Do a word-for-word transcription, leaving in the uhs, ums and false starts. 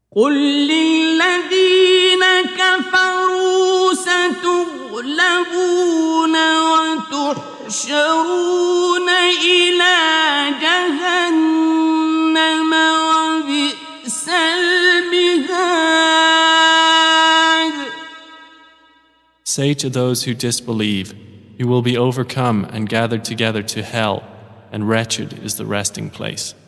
قل للذين كفروا ستغلبون وتحشرون إلى جهنم وبئس المهاد. Say to those who disbelieve, you will be overcome and gathered together to hell, and wretched is the resting place.